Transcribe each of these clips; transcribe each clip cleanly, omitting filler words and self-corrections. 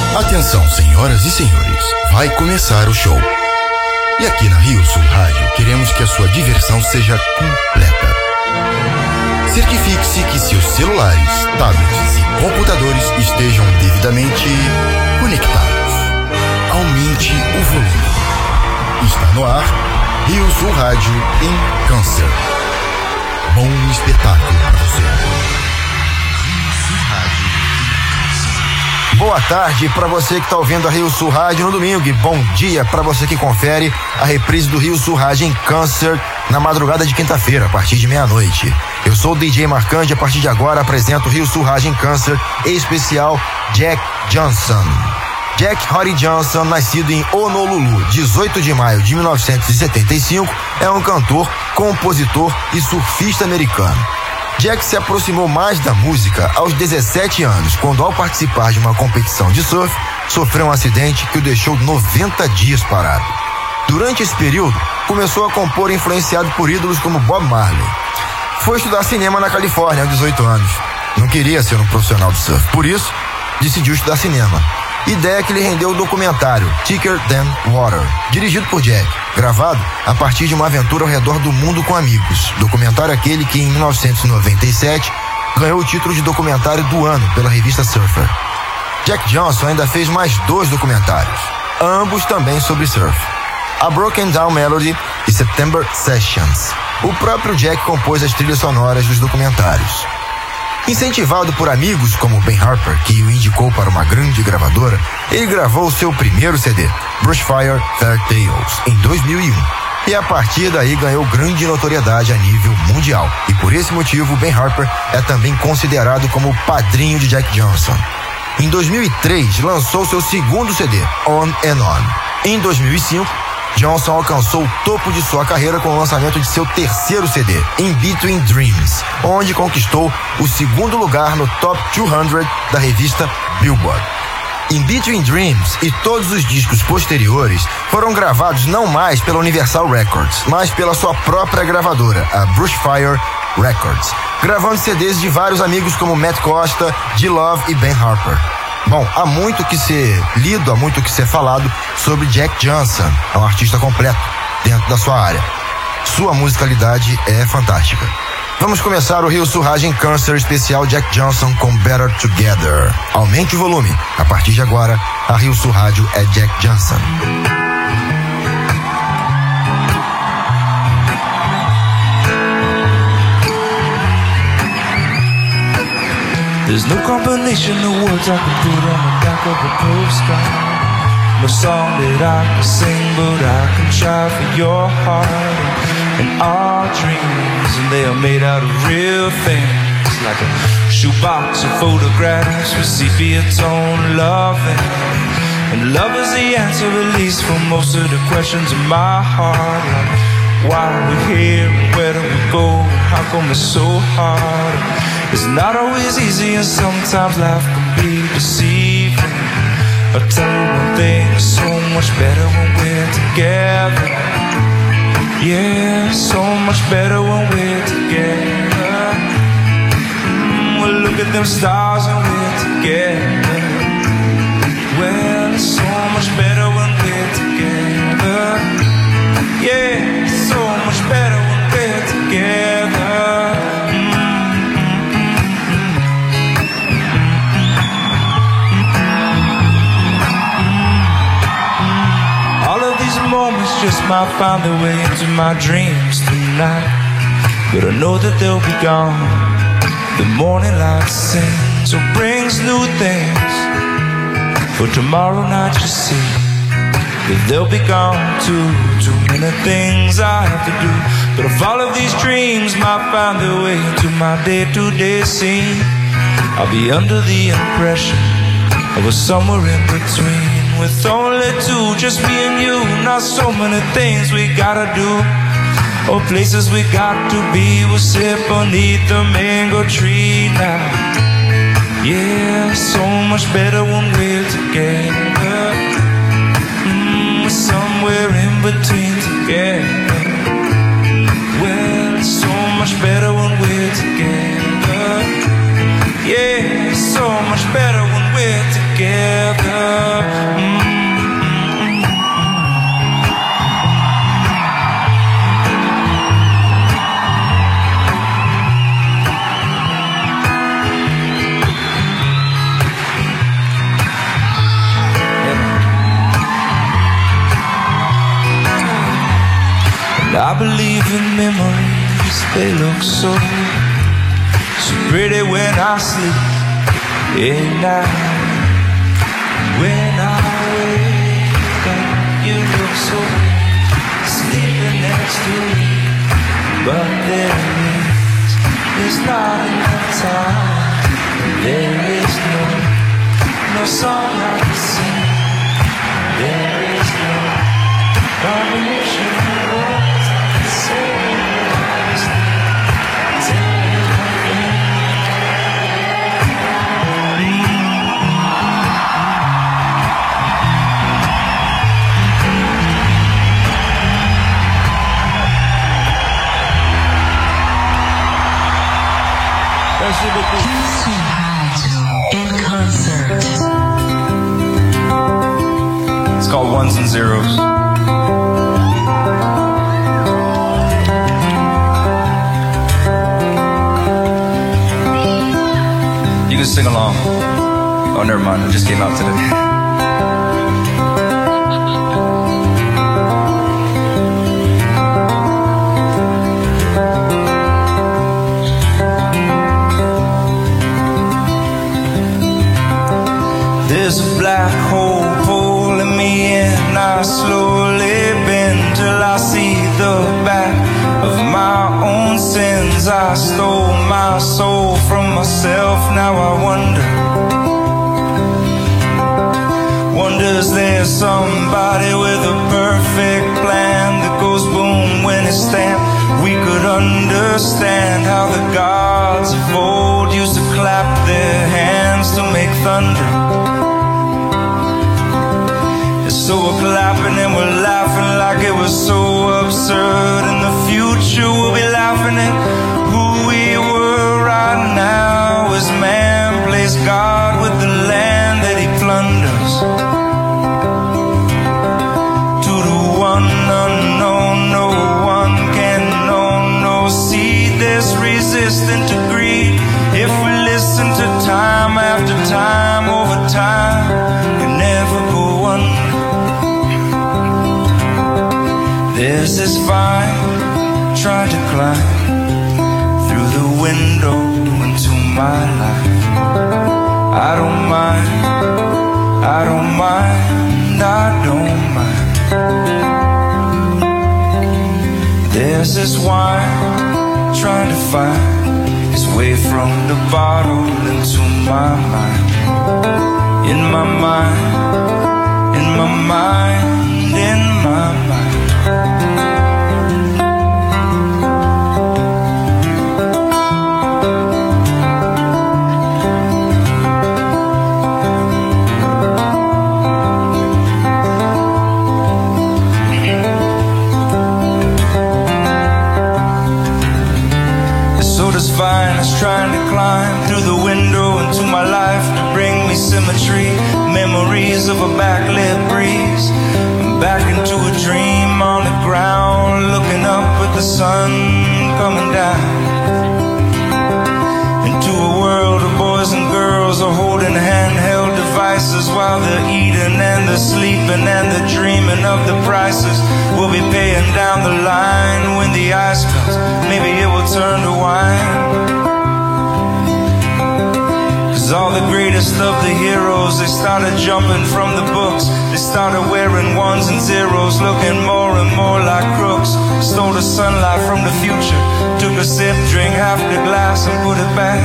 Atenção, senhoras e senhores, vai começar o show. E aqui na Rio Sul Rádio, queremos que a sua diversão seja completa. Certifique-se que seus celulares, tablets e computadores estejam devidamente conectados. Aumente o volume. Está no ar, Rio Sul Rádio em Câncer. Bom espetáculo para você. Boa tarde para você que está ouvindo a Rio Sul Rádio no domingo e bom dia para você que confere a reprise do Rio Sul Rádio em Câncer na madrugada de quinta-feira, a partir de meia-noite. Eu sou o DJ Marcante e a partir de agora apresento o Rio Sul Rádio em Câncer, em especial Jack Johnson. Jack Hoddy Johnson, nascido em Honolulu, 18 de maio de 1975, é um cantor, compositor e surfista americano. Jack se aproximou mais da música aos 17 anos, quando, ao participar de uma competição de surf, sofreu um acidente que o deixou 90 dias parado. Durante esse período, começou a compor influenciado por ídolos como Bob Marley. Foi estudar cinema na Califórnia aos 18 anos. Não queria ser um profissional de surf, por isso, decidiu estudar cinema. Ideia que lhe rendeu o documentário Thicker Than Water, dirigido por Jack, gravado a partir de uma aventura ao redor do mundo com amigos. Documentário aquele que, em 1997, ganhou o título de documentário do ano pela revista Surfer. Jack Johnson ainda fez mais 2 documentários, ambos também sobre surf: A Broken Down Melody e September Sessions. O próprio Jack compôs as trilhas sonoras dos documentários. Incentivado por amigos como Ben Harper, que o indicou para uma grande gravadora, ele gravou o seu primeiro CD, Brushfire Fairy Tales, em 2001. E a partir daí ganhou grande notoriedade a nível mundial. E por esse motivo, Ben Harper é também considerado como o padrinho de Jack Johnson. Em 2003, lançou seu segundo CD, On and On. Em 2005, Johnson alcançou o topo de sua carreira com o lançamento de seu terceiro CD, In Between Dreams, onde conquistou o segundo lugar no Top 200 da revista Billboard. In Between Dreams e todos os discos posteriores foram gravados não mais pela Universal Records, mas pela sua própria gravadora, a Brushfire Records, gravando CDs de vários amigos como Matt Costa, D-Love e Ben Harper. Bom, há muito que ser lido, há muito que ser falado sobre Jack Johnson. É um artista completo dentro da sua área. Sua musicalidade é fantástica. Vamos começar o Rio Sul Rádio em Câncer especial Jack Johnson com Better Together. Aumente o volume. A partir de agora, a Rio Sul Rádio é Jack Johnson. There's no combination of words I can put on the back of a postcard. No song that I can sing, but I can try for your heart. And our dreams, and they are made out of real things, like a shoebox of photographs with sepia tone loving. And love is the answer, at least for most of the questions in my heart. Like, why are we here, and where do we go, how come it's so hard? It's not always easy, and sometimes life can be deceiving. I'll tell you one thing, it's so much better when we're together. Yeah, so much better when we're together. Well, look at them stars when we're together. Well, it's so much better when we're together. Yeah, so much better when we're together. Moments just might find their way into my dreams tonight, but I know that they'll be gone. The morning light sings or brings new things. For tomorrow night you see that they'll be gone too. Too many things I have to do, but if all of these dreams might find their way into my day-to-day scene, I'll be under the impression of a somewhere in between. With only 2, just me and you. Not so many things we gotta do, or places we got to be. We'll sit beneath the mango tree now. Yeah, so much better when we're together. We're somewhere in between together. Well, it's so much better when we're together. Yeah, so much better when we're together. believe in memories, they look so pretty when I sleep at night. When I wake up, you look so sleeping next to me. But there's not enough time. There is no song I can sing. There is no combination of words I can say. In concert. It's called Ones and Zeros. You can sing along. Oh, never mind. It just came out today. There's a black hole pulling me in. I slowly bend till I see the back of my own sins. I stole my soul from myself. Now I wonder is there somebody with a perfect plan that goes boom when it's stamped? We could understand how the gods of old used to clap their hands to make thunder. So we're clapping and we're laughing like it was so absurd. In the future we'll be laughing at who we were right now, as man plays God with the land that he plunders. To the one unknown, no one can know, no see this resistant to greed. If we listen to time after time over time, we never go under. There's this vine trying to climb through the window into my life. I don't mind, I don't mind, I don't mind. There's this wine trying to find its way from the bottle into my mind. In my mind, in my mind, in my mind. Vine is trying to climb through the window into my life to bring me symmetry, memories of a backlit breeze. I'm back into a dream on the ground, looking up at the sun coming down. Into a world of boys and girls are holding handheld devices while they're eating and they're sleeping and they're dreaming of the prices we'll be paying down the line when the ice comes. Maybe it will turn to wine. All the greatest of the heroes, they started jumping from the books. They started wearing ones and zeros, looking more and more like crooks. Stole the sunlight from the future, took a sip, drank half the glass and put it back.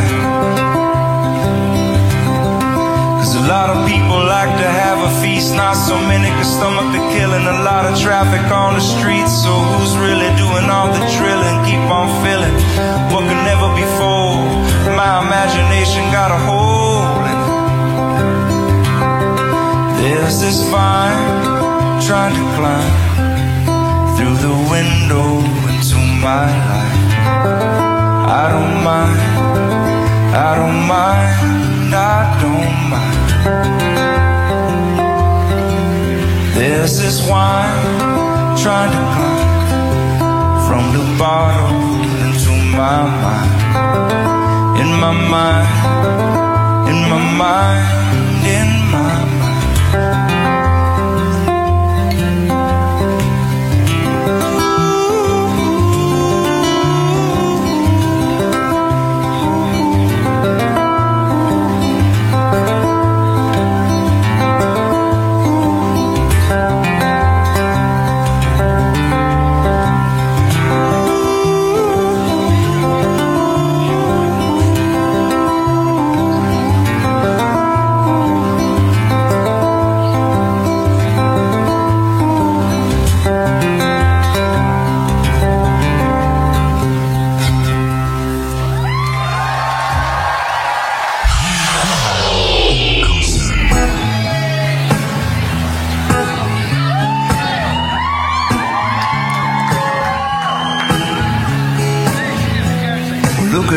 Cause a lot of people like to have a feast, not so many can stomach the killing. A lot of traffic on the streets, so who's really doing all the drilling? Keep on filling what could never be full. My imagination got a hold in it. There's this vine trying to climb through the window into my life. I don't mind, I don't mind, I don't mind. There's this wine trying to climb from the bottle into my mind. In my mind, in my mind, in my mind. Ooh.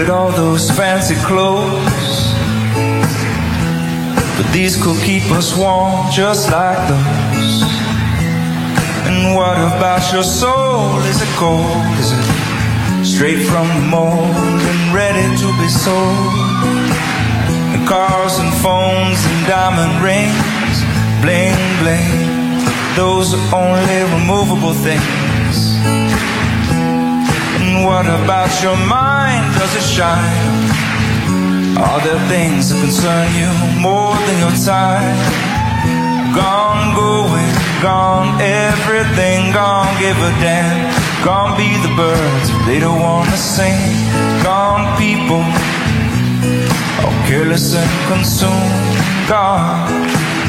at all those fancy clothes, but these could keep us warm just like those. And what about your soul? Is it cold? Is it straight from the mold and ready to be sold? And cars and phones and diamond rings, bling bling, those are only removable things. And what about your mind? Does it shine? Are there things that concern you more than your time? Gone, going, gone, everything gone, give a damn. Gone be the birds, they don't wanna sing. Gone people, all careless and consumed. Gone.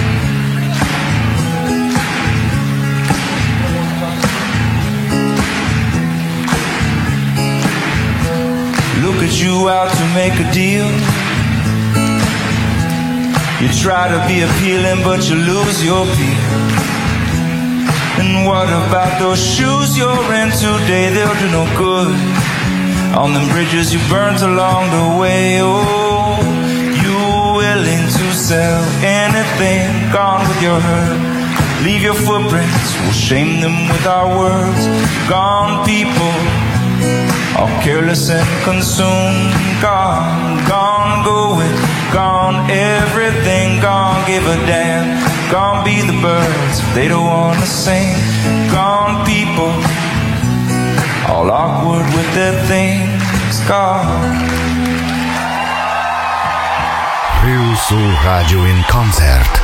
Look at you out to make a deal. You try to be appealing, but you lose your appeal. And what about those shoes you're in today? They'll do no good on them bridges you burnt along the way. Oh, you willing to sell anything? Gone with your hurt. Leave your footprints, we'll shame them with our words. Gone people, all careless and consumed. Gone, gone, going, gone, everything gone, give a damn. Gone be the birds if they don't wanna sing. Gone people, all awkward with their things. Gone. Rio Sul Radio in concert.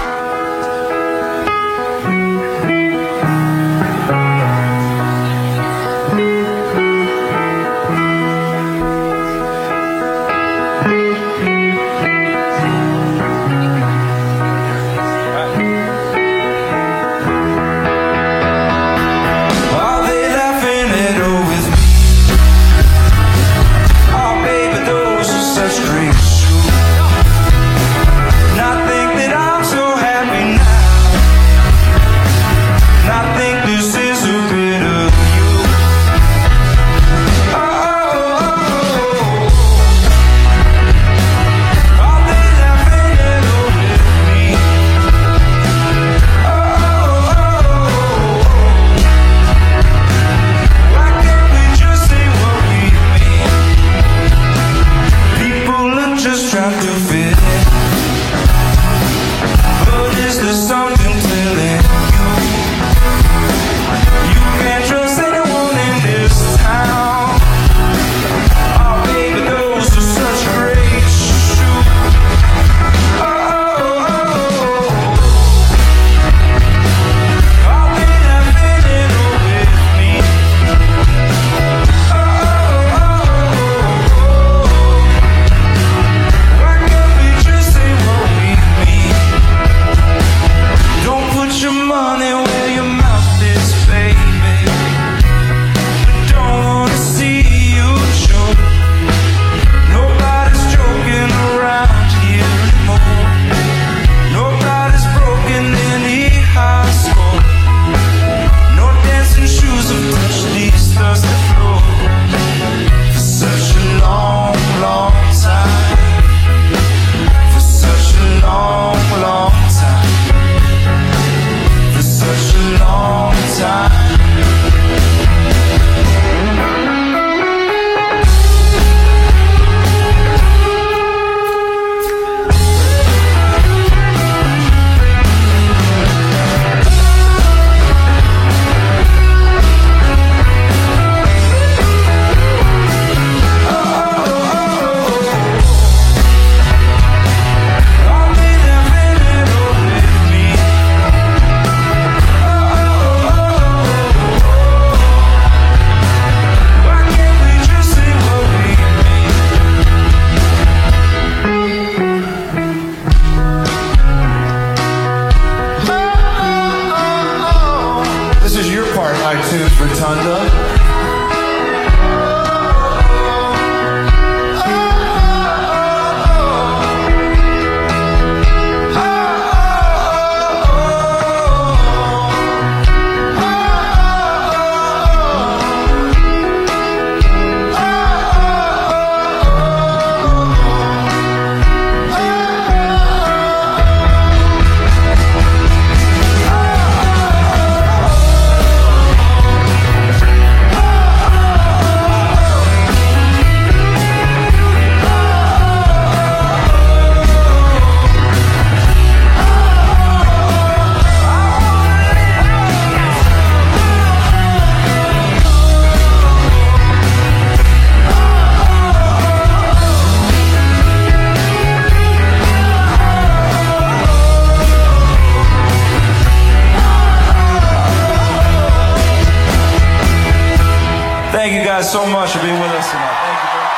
guys so much for being with us tonight. Thank you very much.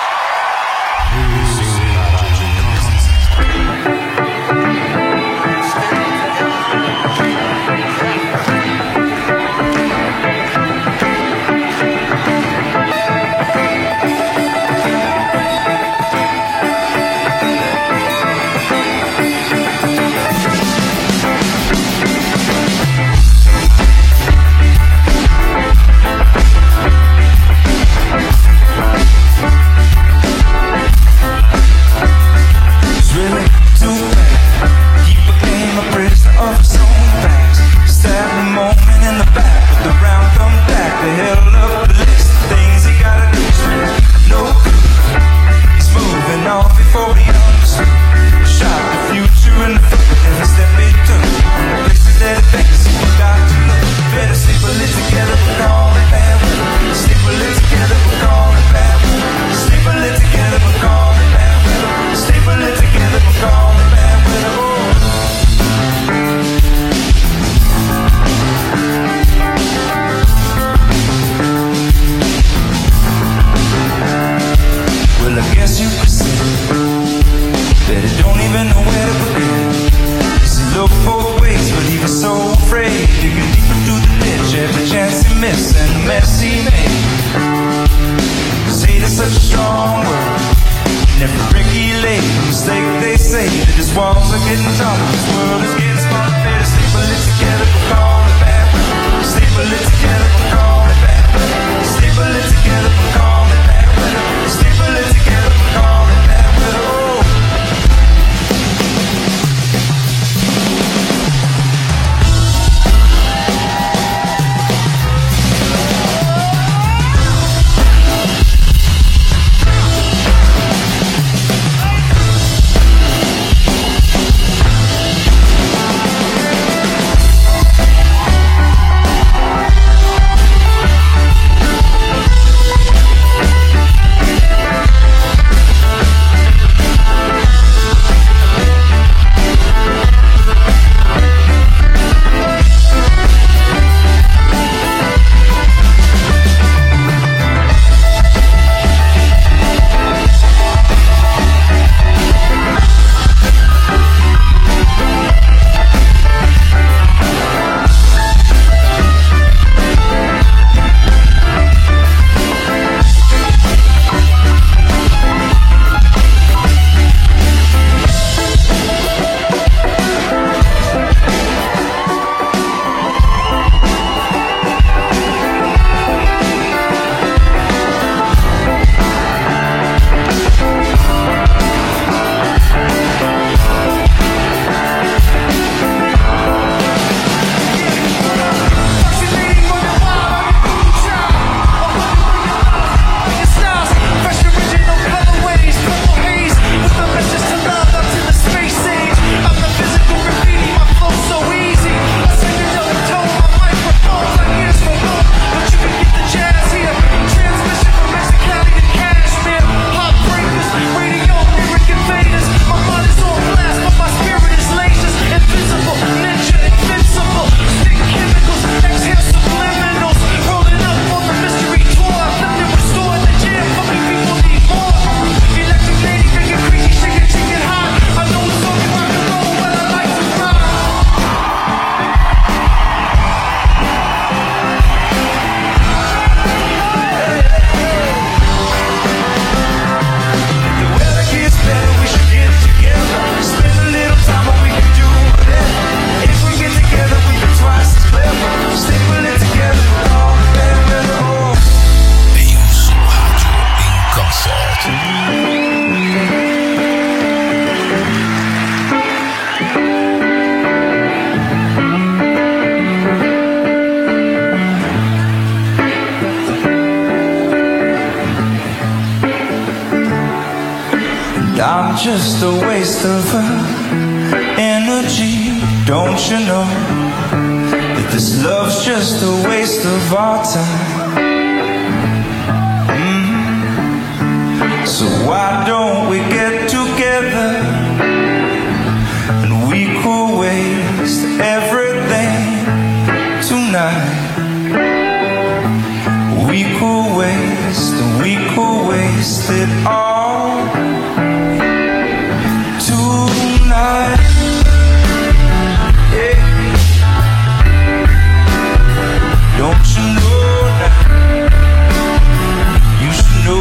I'm just a waste of energy. Don't you know that this love's just a waste of our time? So why don't we get together and we could waste everything tonight? We could waste it all tonight. Yeah. Don't you know now? You should know.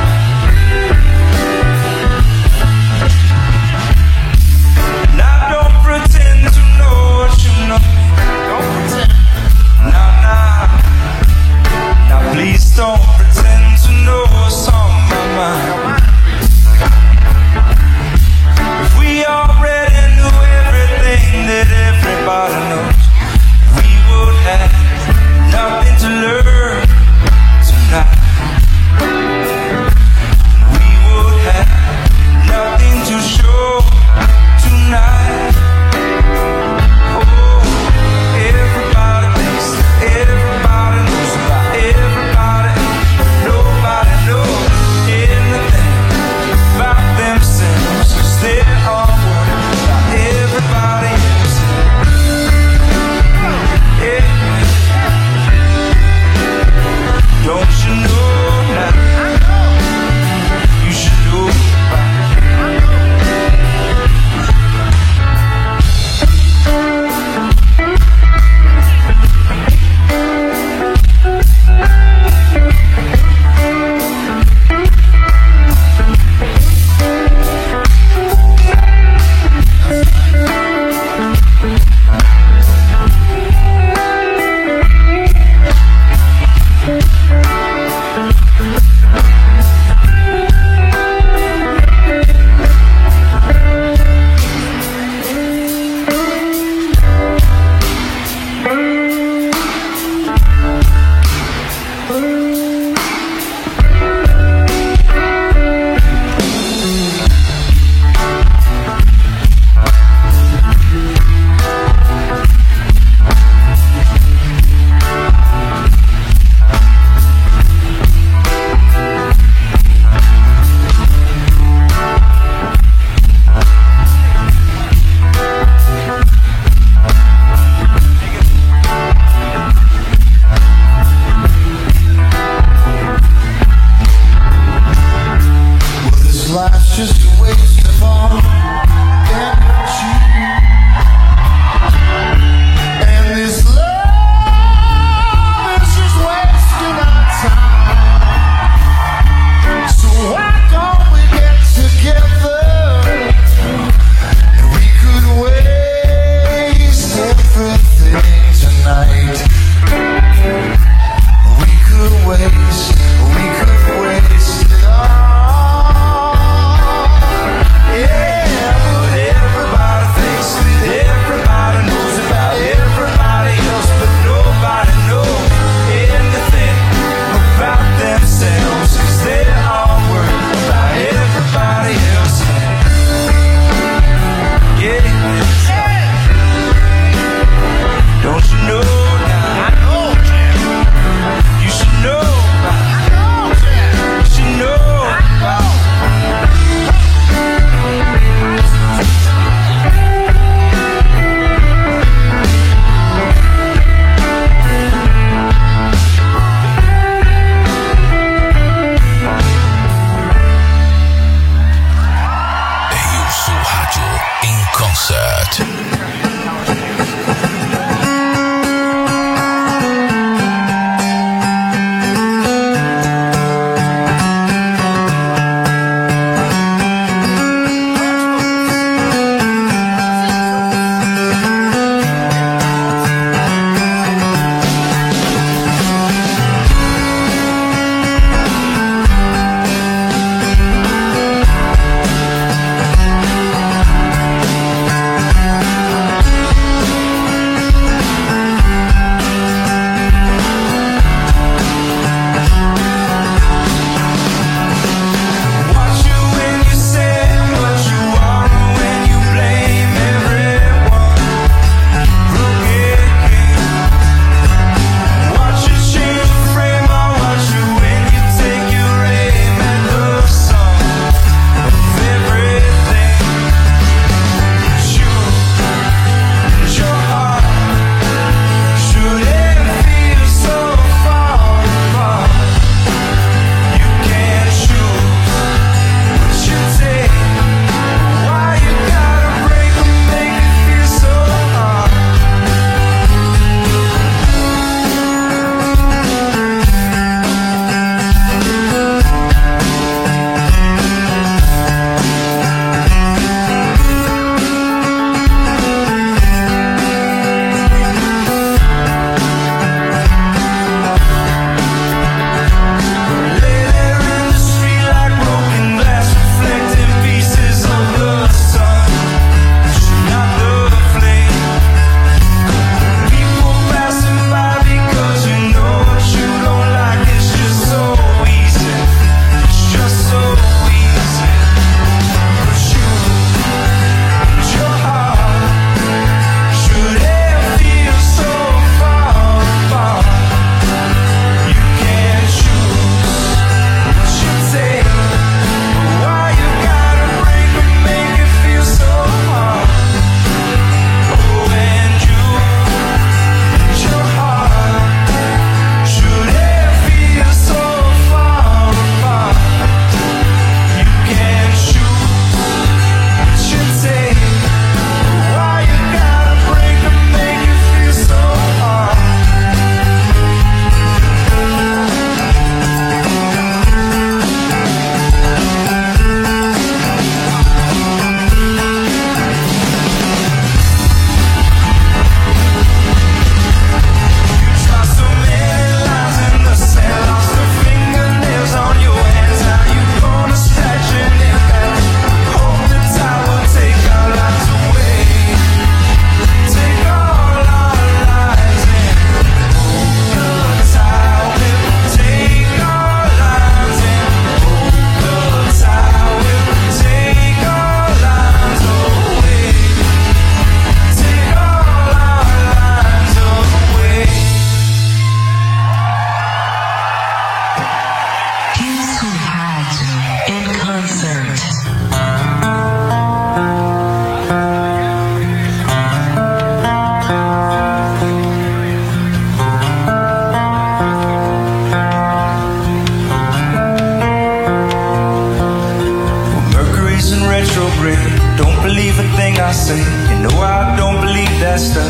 Now don't pretend to know what you know. Don't pretend. Now please don't pretend to know what's on my mind.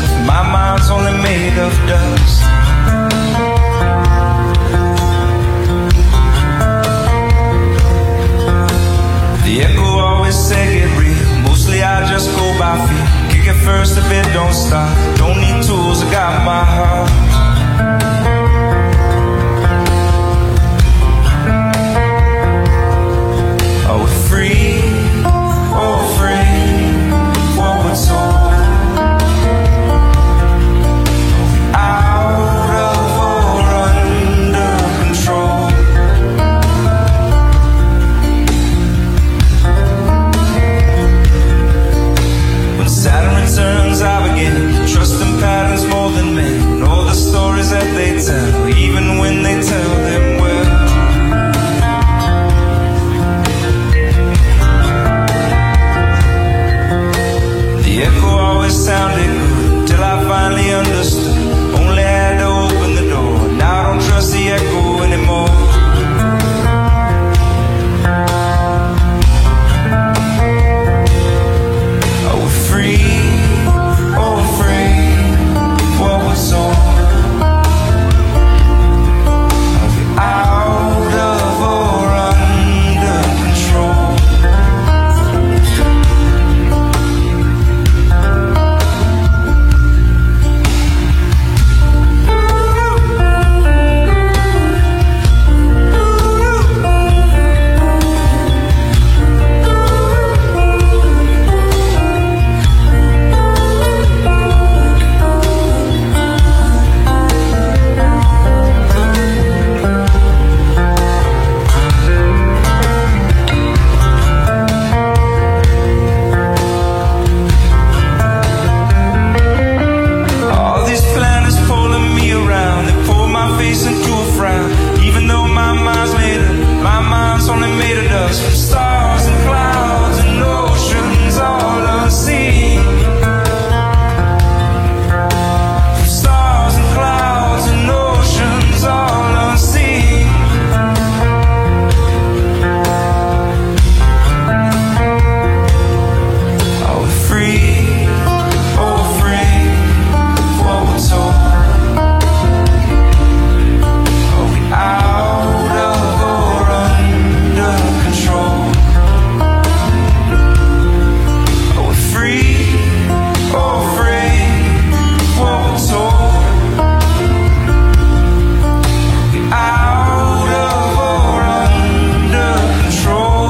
My mind's only made of dust. The echo always said get real. Mostly I just go by feel. Kick it first if it don't stop. Don't need tools, I got my heart. Are we free? Oh, free. What we're told. Out of or under control. When Saturn returns, I begin to trust in patterns more than men. All the stories that they tell, even when they tell them well. The echo always sounded good till I finally understood. Only had to open the door. Now I don't trust the echo anymore. Are we free? Oh, free. What was on? Are we out of or under control? All these planets pulling me around, they pull my face into a frown. Even though my mind's made up, my mind's only made of dust. From stars and clouds and oceans all unseen. From stars and clouds and oceans all unseen. Are we free? Oh, free. What we're told. Are we out of or under control? Are we free? Oh, free. What we're told. Are we out of or under control?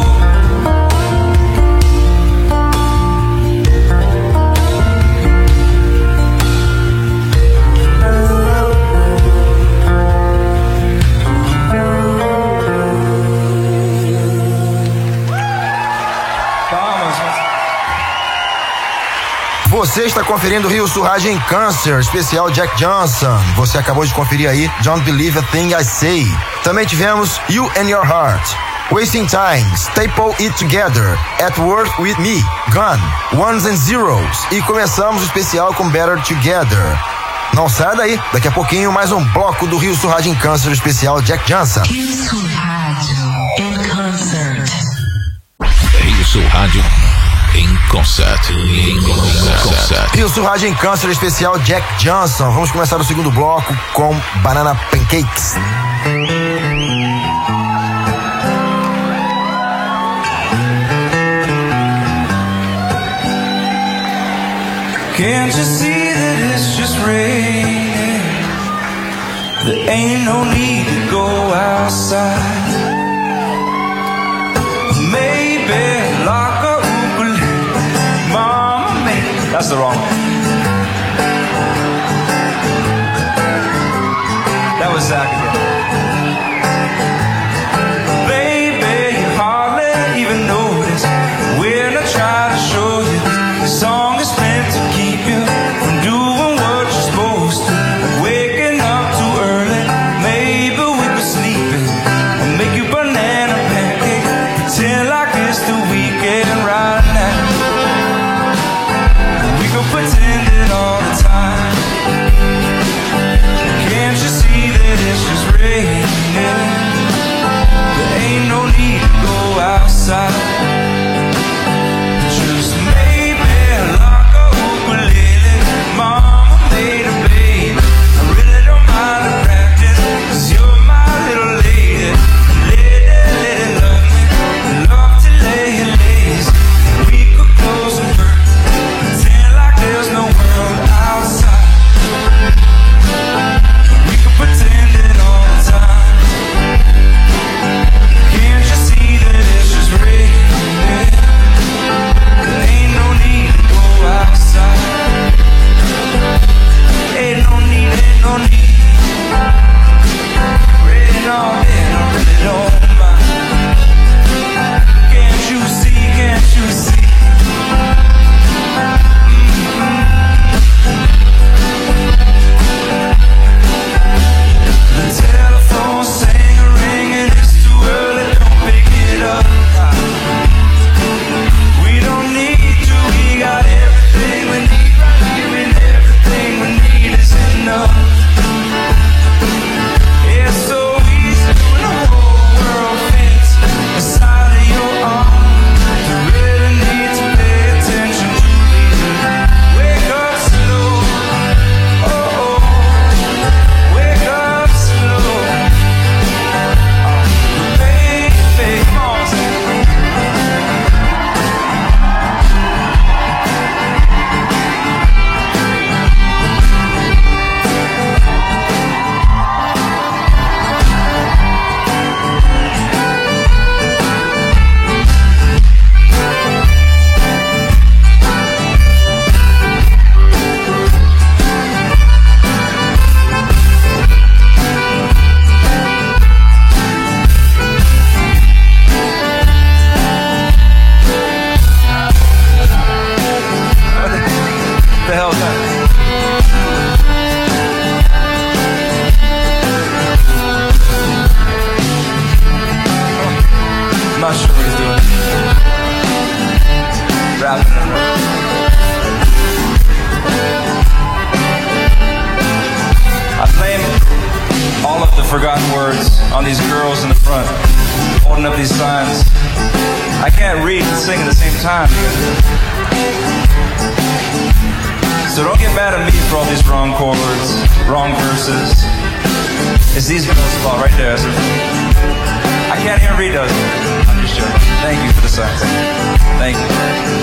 Você está conferindo Rio Sul Rádio em Câncer, especial Jack Johnson. Você acabou de conferir aí Don't Believe a Thing I Say. Também tivemos You and Your Heart, Wasting Time, Staple It Together, At Work With Me, Gone, Ones and Zeros. E começamos o especial com Better Together. Não saia daí, daqui a pouquinho mais um bloco do Rio Sul Rádio em Câncer, especial Jack Johnson. Rio Sul Rádio in concert. Rio Sul Rádio em concert. Rio Sul Rádio em Câncer, especial Jack Johnson. Vamos começar o segundo bloco com Banana Pancakes. Can't you see that it's just raining? There ain't no need to go outside. Maybe lock a ukulele, mama, maybe. That's the wrong one. That was Zach again. Baby, you hardly even notice when I try to show you this song is meant to keep you from doing what you're supposed to. Like waking up too early, maybe we could sleep in and make you banana pancake. Pretend like it's the weekend right now. We could pretend forgotten words on these girls in the front, holding up these signs. I can't read and sing at the same time. So don't get mad at me for all these wrong chords, wrong verses. It's these girls' fault right there. I can't even read those. I'm just joking. Thank you for the signs. Thank you.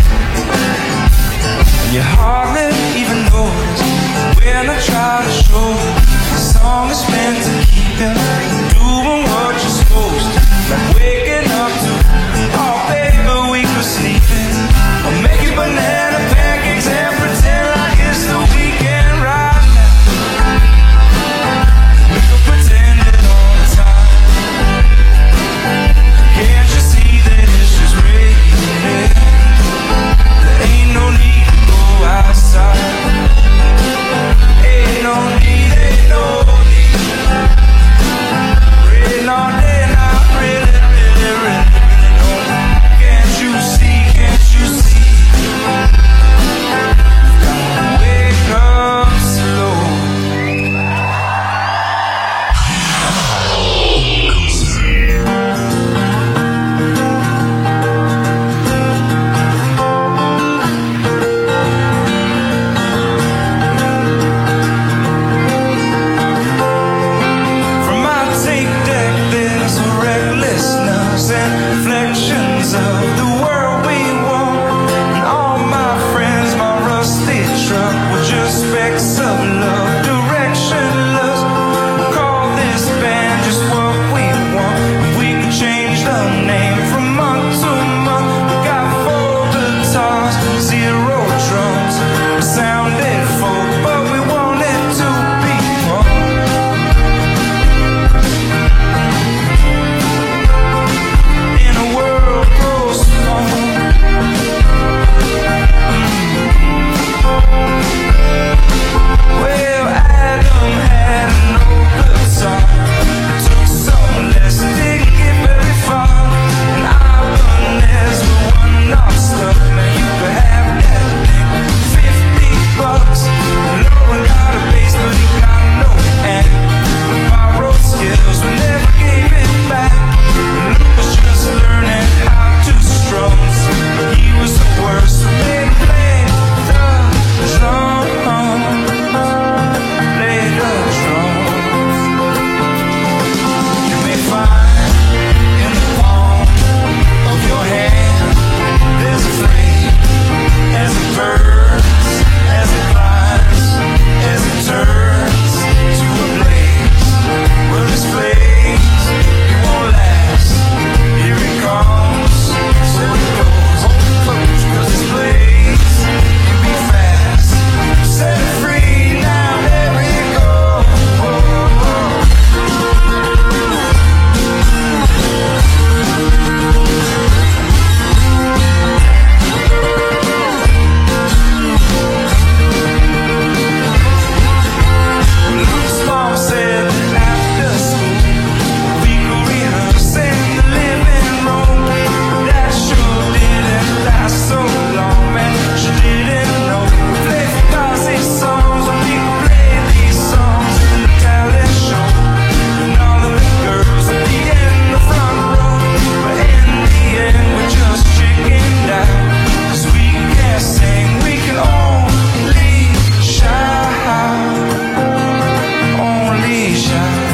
You hardly even notice when I try to show the song is meant to keep you doing what you're supposed to. Like waking up to, oh baby, we could sleep in. Or make you banana pancakes and pretend like it's the weekend right now. We could pretend it all the time. Can't you see that it's just raining? There ain't no need to go outside. Ain't no need, ain't no need. Rain all day and I really, really, really, really don't. Can't you see, can't you see? Gotta wake up slow. From my tape deck there's recklessness and reflections of the world we want. And all my friends, my rusty truck were just specks of love, directionless. We'll call this band just what we want. We can change the name from month to month. We got 4 guitars, 0 drums. We sounded folk, but we wanted to be fun. In a world postponed. Well, Adam had no guitar. Took some less, didn't get very far. And Ibanez were one-off stuff. Man, you could have that thing, $50. Lauren got a bass, but he got no amp. My road skills, we never gave it back. Luke was just learning how to strums. He was the worst, so they played the drums. Play the drums. You may find in the palm of your hand there's a flame as it burns, as it climbs, as it turns to a blaze. Well, this blaze, it won't last. Here it comes, so it goes. Cause this blaze can be fast. Set it free, now there we go. Luke's mom said that after school we could rehearse in the living room. That sure didn't last so long, man. She didn't know. We played Fugazi songs when we played these songs in the talent show. And all of the girls would be in the front row. But in the end we just chickened out. 'Cause we can't sing, we can only shout. Only shout.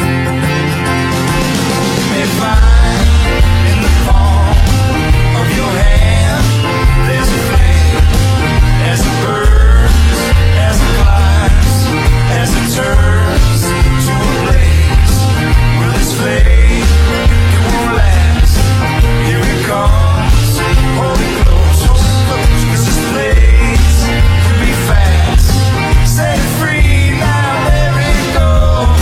You may find in the palm of your hand there's a flame as it burns, as it climbs, as it turns to a blaze. Well, this flame, it won't last. Here it comes, hold it close. 'Cause this blaze can be fast. Set it free, now there it goes.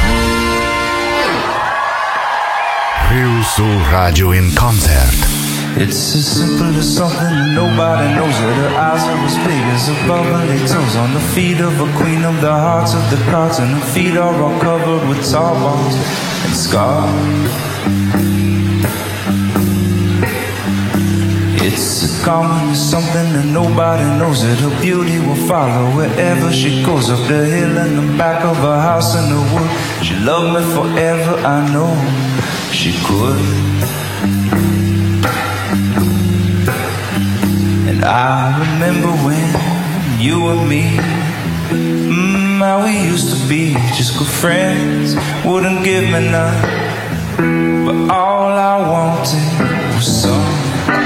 Rio Sul Radio in concert. It's as simple as something that nobody knows it. Her eyes are as big as her bubbly toes. On the feet of a queen of the hearts of the cards, and her feet are all covered with tar bombs and scars. It's as common as something that nobody knows it. Her beauty will follow wherever she goes. Up the hill in the back of her house in the wood. She loved me forever, I know she could. And I remember when you and me, how we used to be just good friends. Wouldn't give me none, but all I wanted was some.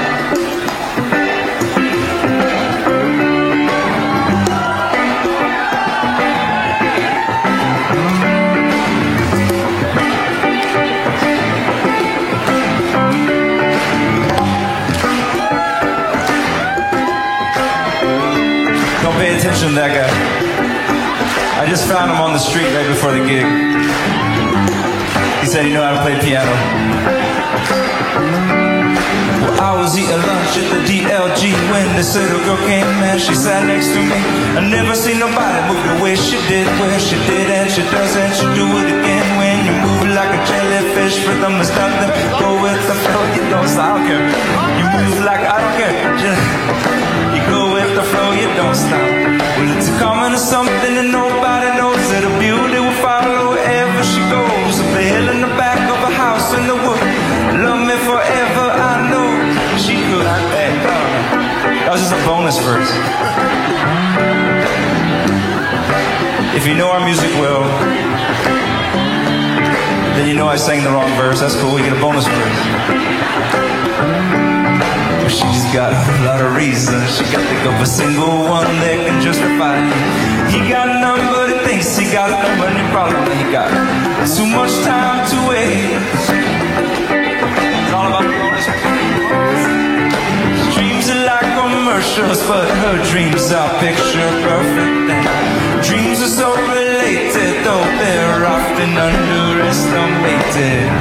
Pay attention to that guy. I just found him on the street right before the gig. He said he knew how to play piano. Well, I was eating lunch at the DLG when this little girl came and she sat next to me. I never seen nobody move the way she did, where she did and she does and she do it again. When you move like a jellyfish, rhythm is nothing. Go with the flow, you don't stop. I don't care. You move like I don't care. You go with the flow, you don't stop. Well, it's a common as something that nobody knows, that her beauty will follow wherever she goes. Up the hill in the back of a house in the wood. Love me forever, I know she could. Hey, that was just a bonus verse. If you know our music well, then you know I sang the wrong verse. That's cool, we get a bonus verse. She's got a lot of reasons. She can't think of a single one that can justify it. He got none but he thinks he got no money problem. He got too much time to waste. It's all about the bonus. Dreams are like commercials, but her dreams are picture perfect. And dreams are so related, though they're often underestimated.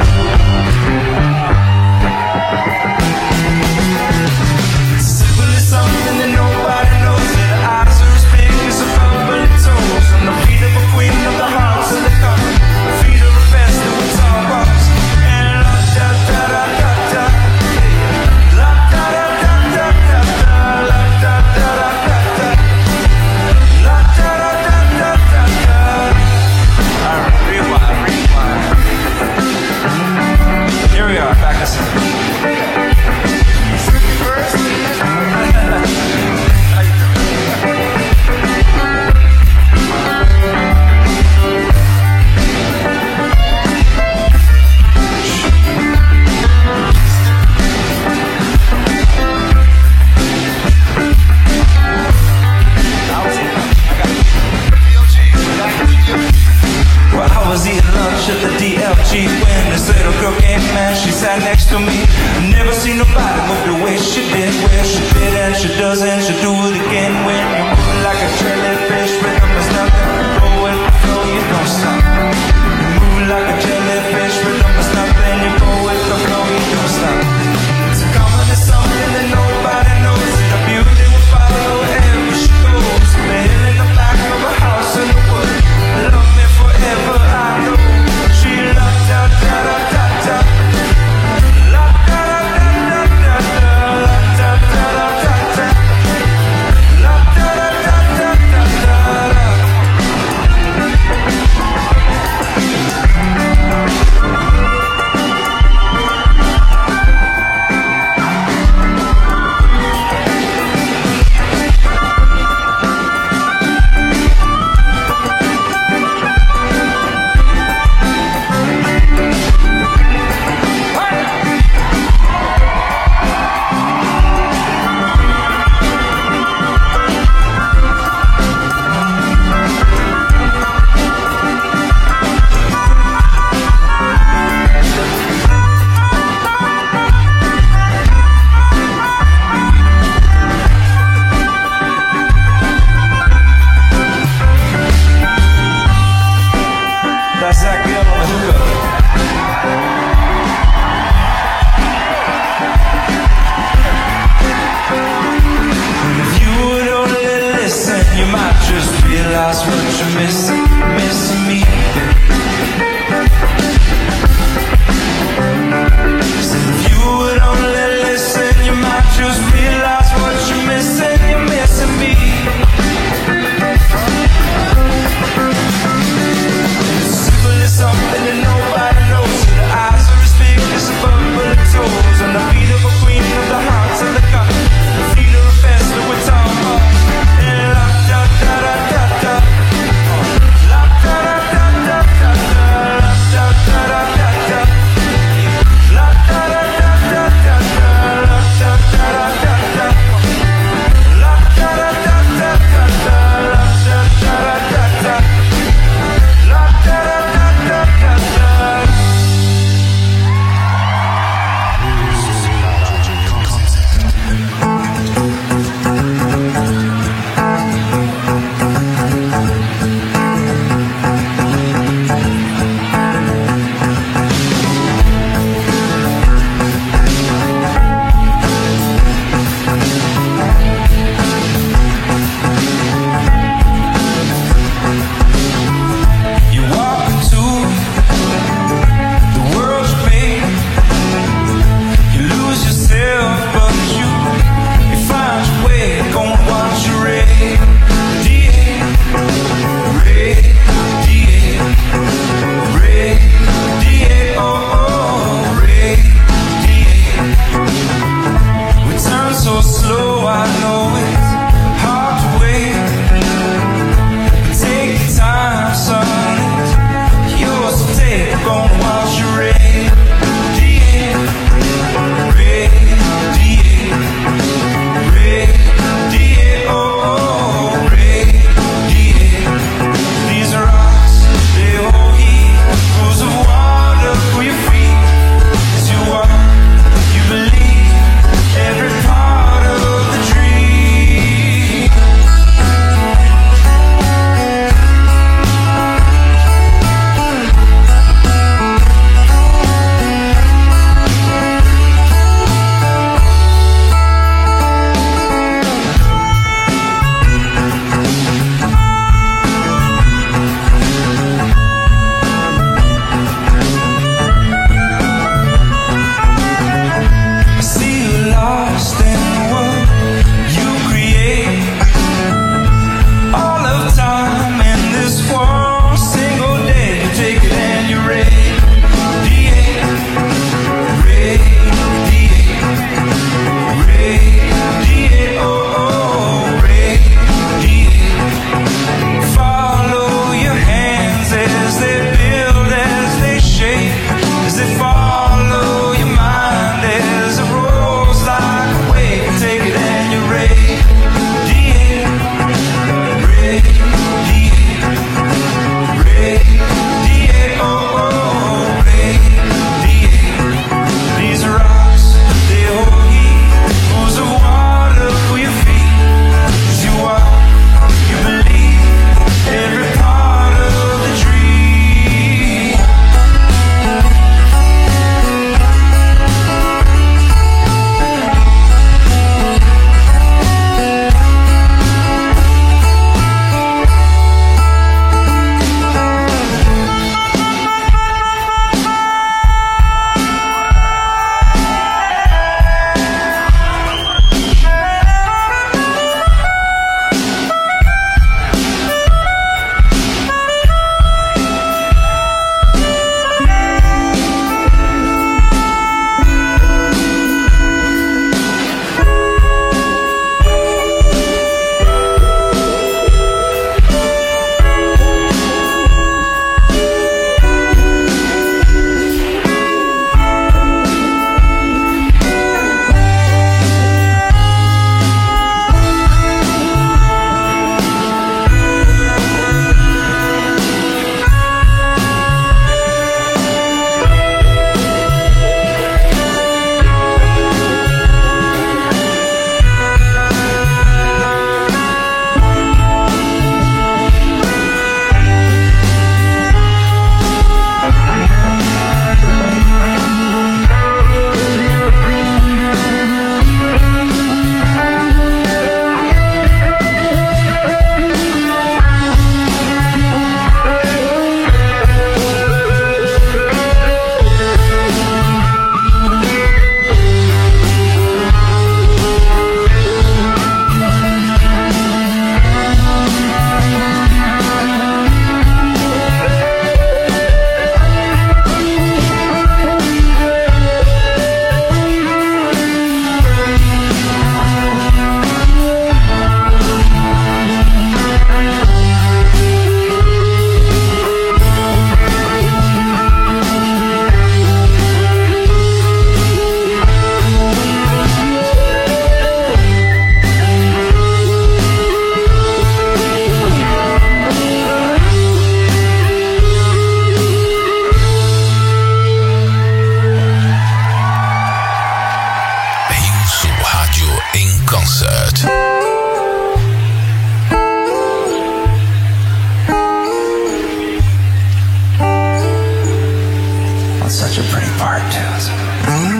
Something that nobody knows, that her eyes are as big as her bubbly toes. On the feet of a queen of the hearts of the cup, the feet of a fast that was all box. And la da da da da da, la da da da da da da, la da da da da da, la da da da da da da. Alright, rewind. Here we are, back to something. I was eating lunch at the DLG when this little girl came and she sat next to me. Never seen nobody move the way she did, where she did and she does and she do it again. When you move like a jellyfish, rhythm is nothing. Go with the flow, you don't stop. You move like a jellyfish, rhythm is nothing. You go with the flow, you don't stop. It's a common as something that nobody knows, that the beauty will follow wherever she goes. The hill in the back of a house in the wood. Love me forever, I know she la da da da da da, la da da da da da, la da da da da da, la da tells her.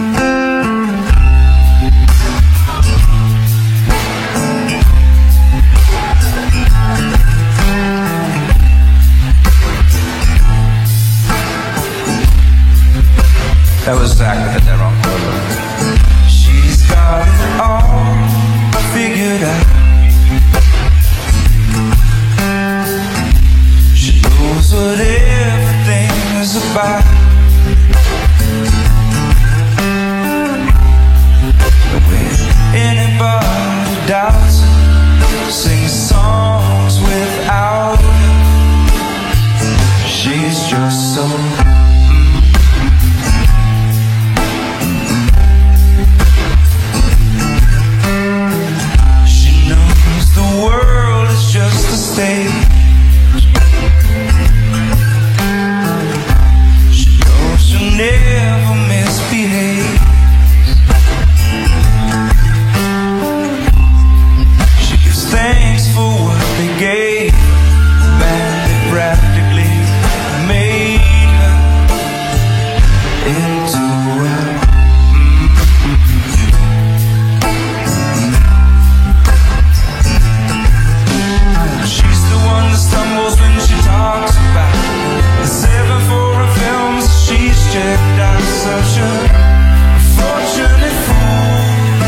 That was Zach that had that wrong chord. She's got it all figured out. She knows what everything is about. When anybody doubts it, sings songs without it. She's just so the world is just a stage. She knows she'll never misbehave. She gives thanks for what they gave. Man, they practically made her into a stumbles when she talks about the 7 foreign films she's checked out. Such a fortunate fool.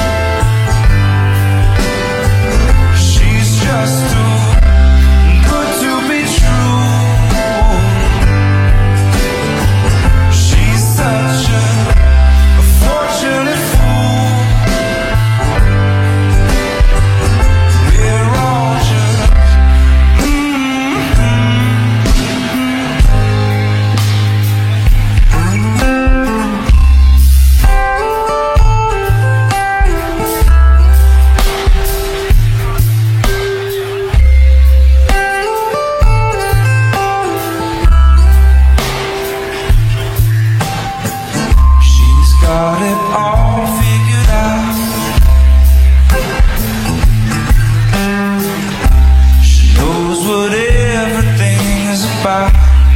She's just too good to be true. She's such a fortunate fool. We're all just got it all figured out. She knows what everything is about.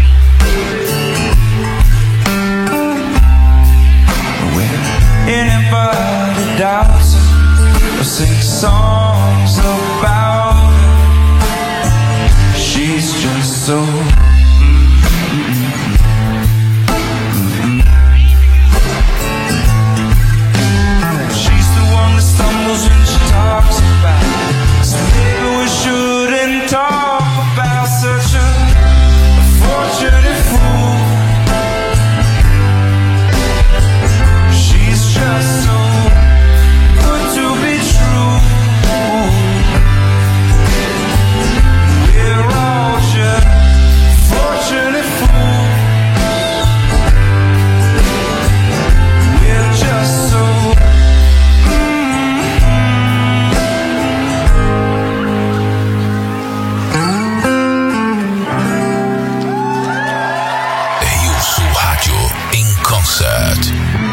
When anybody doubts her or sings songs about her, she's just so stumbles when she talks about it. So maybe we shouldn't talk about such a fortunate fool. She's just so good to be true. We're all just fortunate fools. We're just so Concert.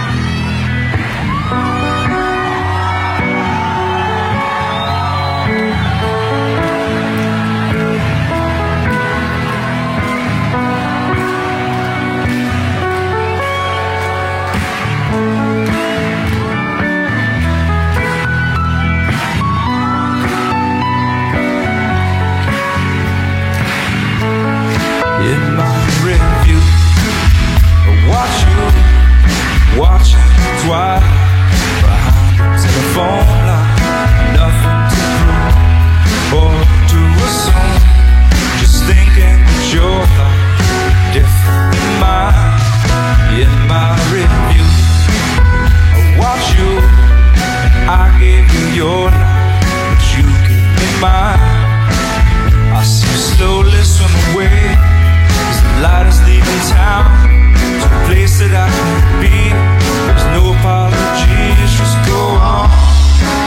in my review, watch watching twice behind the telephone line. Nothing to prove or to assume. Just thinking that you're like different than mine. In my review, I watch you and I gave you your life, but you gave me mine. I see you slowly swim away as the light is leaving town to a place that I can be. There's no apologies, just go on.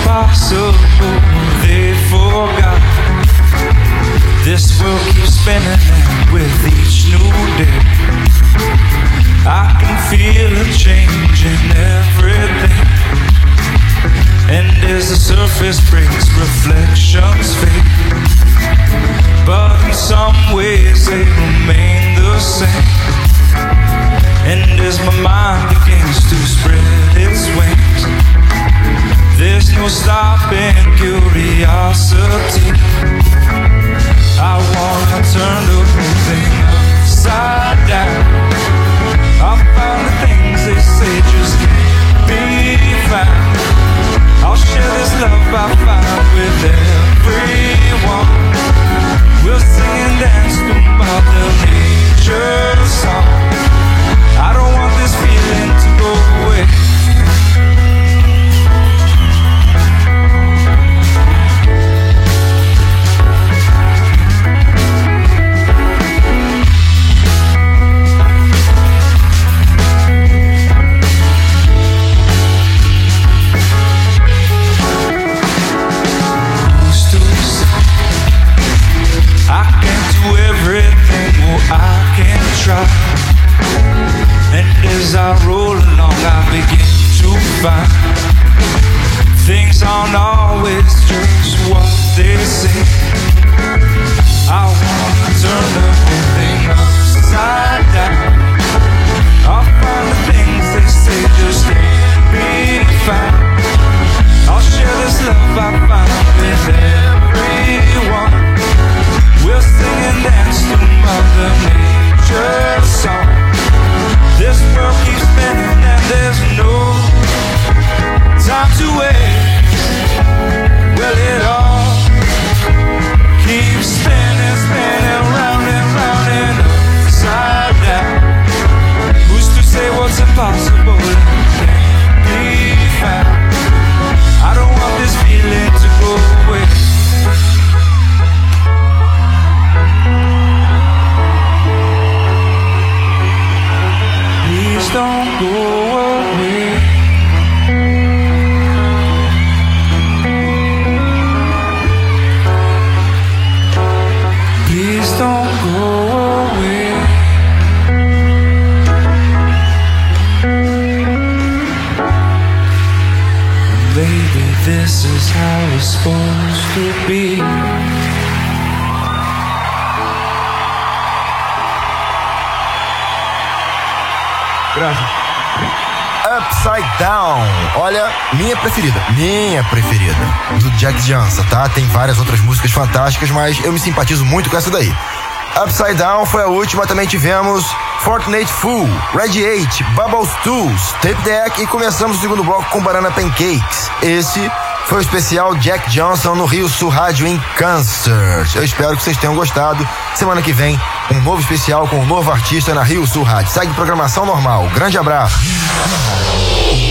impossible, they forgot. This world keeps spinning, and with each new day I can feel a change in everything. And as the surface breaks, reflections fade, but in some ways they remain the same. And as my mind begins to spread its wings, there's no stopping curiosity. I wanna turn the whole thing upside down. I'll find the things they say just can't be found. I'll share this love I find with everyone. We'll sing and dance to Mother Nature's song. I don't want this feeling to go away. I can try, and as I roll along I begin to find things aren't always just what they say. I wanna turn the whole thing upside down. I'll find the things they say just can't be found. I'll share this love I find with everyone. We'll sing and dance to Mother Nature's song. This world keeps spinning and there's no time to waste. Well, it all keeps spinning, spinning round and round and upside down. Who's to say what's impossible can't be found? I don't want this feeling to go away. Please don't go away. Please don't go away. Baby, this is how it's supposed to be. Upside Down, olha, minha preferida, do Jack Johnson, tá? Tem várias outras músicas fantásticas, mas eu me simpatizo muito com essa daí. Upside Down foi a última, também tivemos Fortnite Fool, Radiate, Bubbles 2, Tape Deck e começamos o segundo bloco com Banana Pancakes. Esse foi o especial Jack Johnson no Rio Sul Rádio em Concert. Eu espero que vocês tenham gostado. Semana que vem, um novo especial com um novo artista na Rio Sul Rádio. Segue programação normal. Grande abraço.